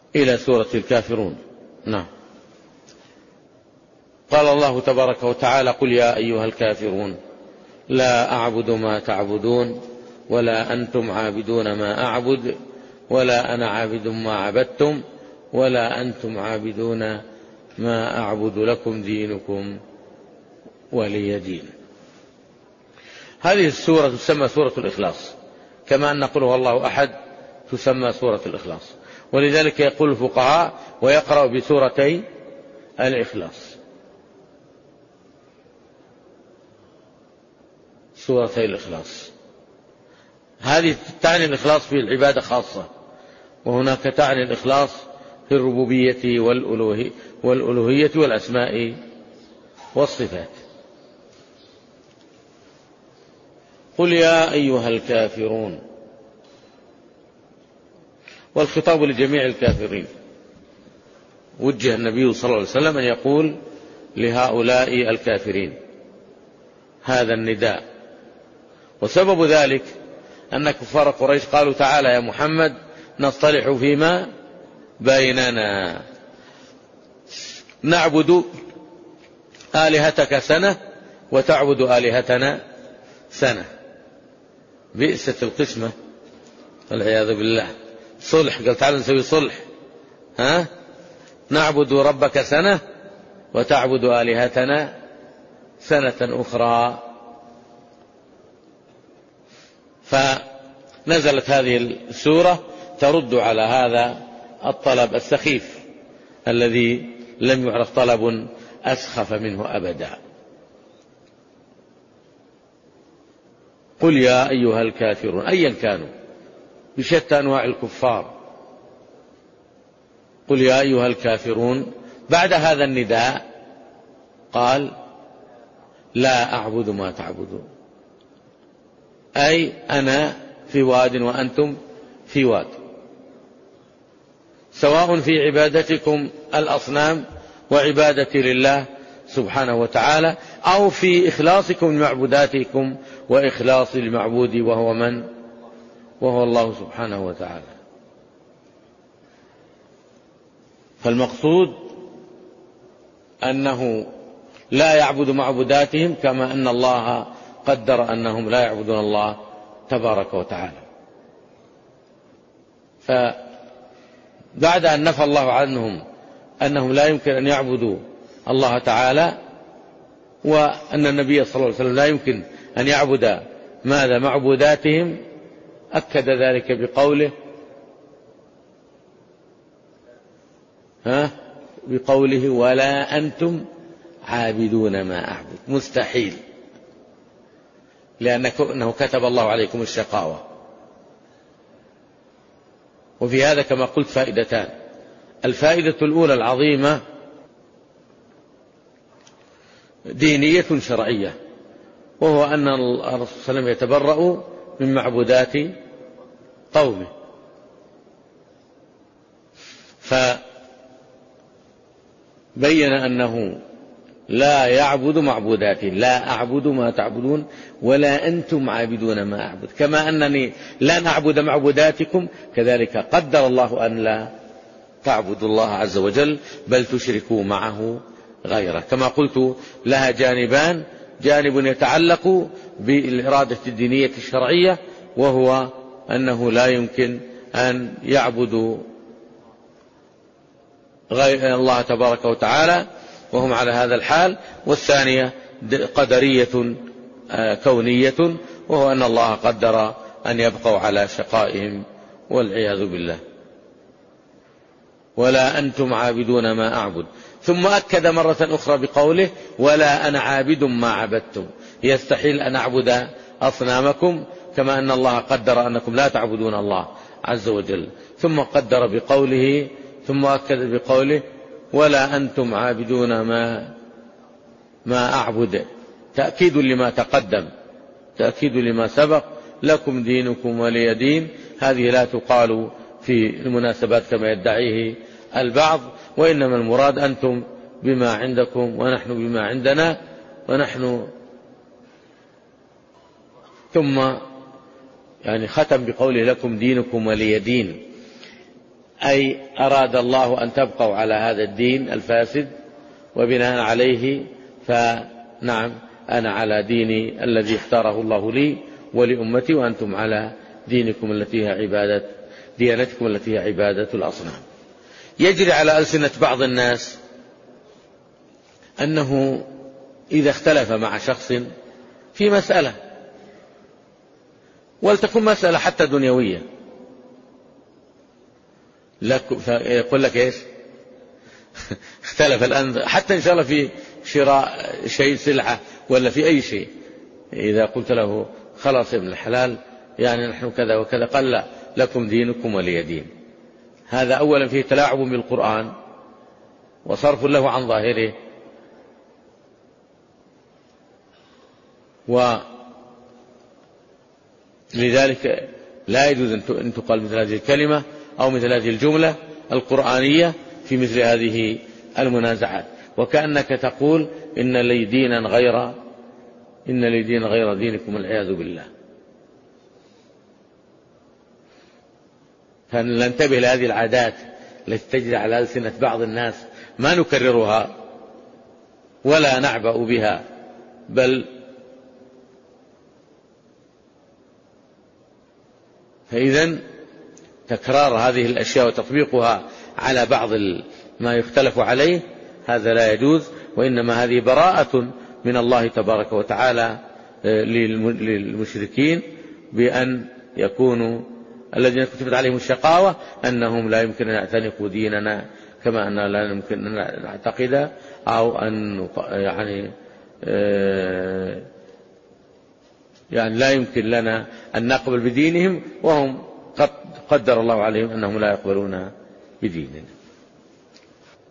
إلى سورة الكافرون. نعم. قال الله تبارك وتعالى: قل يا أيها الكافرون لا أعبد ما تعبدون ولا أنتم عابدون ما أعبد ولا أنا عابد ما عبدتم ولا أنتم عابدون ما أعبد لكم دينكم ولي دين. هذه السورة تسمى سورة الإخلاص، كما أن قل هو الله أحد تسمى سورة الإخلاص، ولذلك يقول الفقهاء: ويقرأ بسورتي الإخلاص، سورتي الإخلاص. هذه تعني الإخلاص في العبادة خاصة، وهناك تعني الإخلاص في الربوبية والألوهية والأسماء والصفات. قل يا أيها الكافرون، والخطاب لجميع الكافرين. وجه النبي صلى الله عليه وسلم أن يقول لهؤلاء الكافرين هذا النداء، وسبب ذلك أن كفار قريش قالوا: تعالى يا محمد نصطلح فيما بيننا، نعبد آلهتك سنة وتعبد آلهتنا سنة. بئست القسمة والعياذ بالله. صلح، قال تعالى نسوي صلح، نعبد ربك سنة وتعبد آلهتنا سنة أخرى. فنزلت هذه السورة ترد على هذا الطلب السخيف الذي لم يعرف طلب أسخف منه أبدا. قل يا أيها الكافرون، أيا كانوا بشتى أنواع الكفار. قل يا أيها الكافرون. بعد هذا النداء قال: لا أعبد ما تعبدون، أي أنا في واد وأنتم في واد، سواء في عبادتكم الأصنام وعبادتي لله سبحانه وتعالى، أو في إخلاصكم لمعبوداتكم وإخلاص المعبود وهو من؟ وهو الله سبحانه وتعالى. فالمقصود أنه لا يعبد معبوداتهم، كما أن الله قدر أنهم لا يعبدون الله تبارك وتعالى. فبعد أن نفى الله عنهم أنهم لا يمكن أن يعبدوا الله تعالى، وأن النبي صلى الله عليه وسلم لا يمكن أن يعبد ماذا؟ معبوداتهم، أكد ذلك بقوله ولا أنتم عابدون ما أعبد. مستحيل، لأنه كتب الله عليكم الشقاوة. وفي هذا كما قلت فائدتان. الفائدة الأولى العظيمة دينية شرعية، وهو أن الرسول صلى الله عليه وسلم يتبرأ من معبودات قومه، فبين أنه لا يعبد معبودات، لا أعبد ما تعبدون ولا أنتم عابدون ما أعبد، كما أنني لن أعبد معبوداتكم، كذلك قدر الله أن لا تعبدوا الله عز وجل بل تشركوا معه غيره. كما قلت لها جانبان: جانب يتعلق بالإرادة الدينية الشرعية، وهو أنه لا يمكن أن يعبدوا غير الله تبارك وتعالى وهم على هذا الحال. والثانية قدرية كونية، وهو أن الله قدر أن يبقوا على شقائهم والعياذ بالله. ولا أنتم عابدون ما أعبد. ثم أكد مرة أخرى بقوله ولا أنا عابد ما عبدتم. يستحيل أن أعبد أصنامكم، كما أن الله قدر أنكم لا تعبدون الله عز وجل. ثم قدر بقوله، ثم أكد بقوله ولا أنتم عابدون ما أعبد، تأكيد لما تقدم، تأكيد لما سبق: لكم دينكم ولي دين. هذه لا تقال في المناسبات كما يدعيه البعض، وإنما المراد أنتم بما عندكم ونحن بما عندنا، ثم ختم بقوله لكم دينكم ولي دين. أي أراد الله أن تبقوا على هذا الدين الفاسد، وبناء عليه فنعم أنا على ديني الذي اختاره الله لي ولأمتي، وأنتم على دينتكم التي هي عبادة الأصنام. يجري على ألسنة بعض الناس أنه إذا اختلف مع شخص في مسألة، ولتكن مسألة حتى دنيوية، يقول لك إيش اختلف الآن، حتى إن شاء الله في شراء شيء سلعة ولا في أي شيء، إذا قلت له خلاص ابن الحلال يعني نحن كذا وكذا، قال لا، لكم دينكم ولي دين. هذا أولا فيه تلاعب بالقرآن وصرف له عن ظاهره، ولذلك لا يجوز أن تقال مثل هذه الكلمة أو مثل هذه الجملة القرآنية في مثل هذه المنازعات، وكأنك تقول إن لي دينا غير دينكم والعياذ بالله. فننتبه لهذه العادات التي تجري على ألسنة بعض الناس، ما نكررها ولا نعبأ بها، بل فإذن تكرار هذه الأشياء وتطبيقها على بعض ما يختلف عليه هذا لا يجوز، وإنما هذه براءة من الله تبارك وتعالى للمشركين بأن يكونوا الذين كتبت عليهم الشقاوة أنهم لا يمكن أن يعتنقوا ديننا كما أننا لا يمكن أن نعتقد أو أن يعني لا يمكن لنا أن نقبل بدينهم، وهم قد قدر الله عليهم أنهم لا يقبلون بديننا.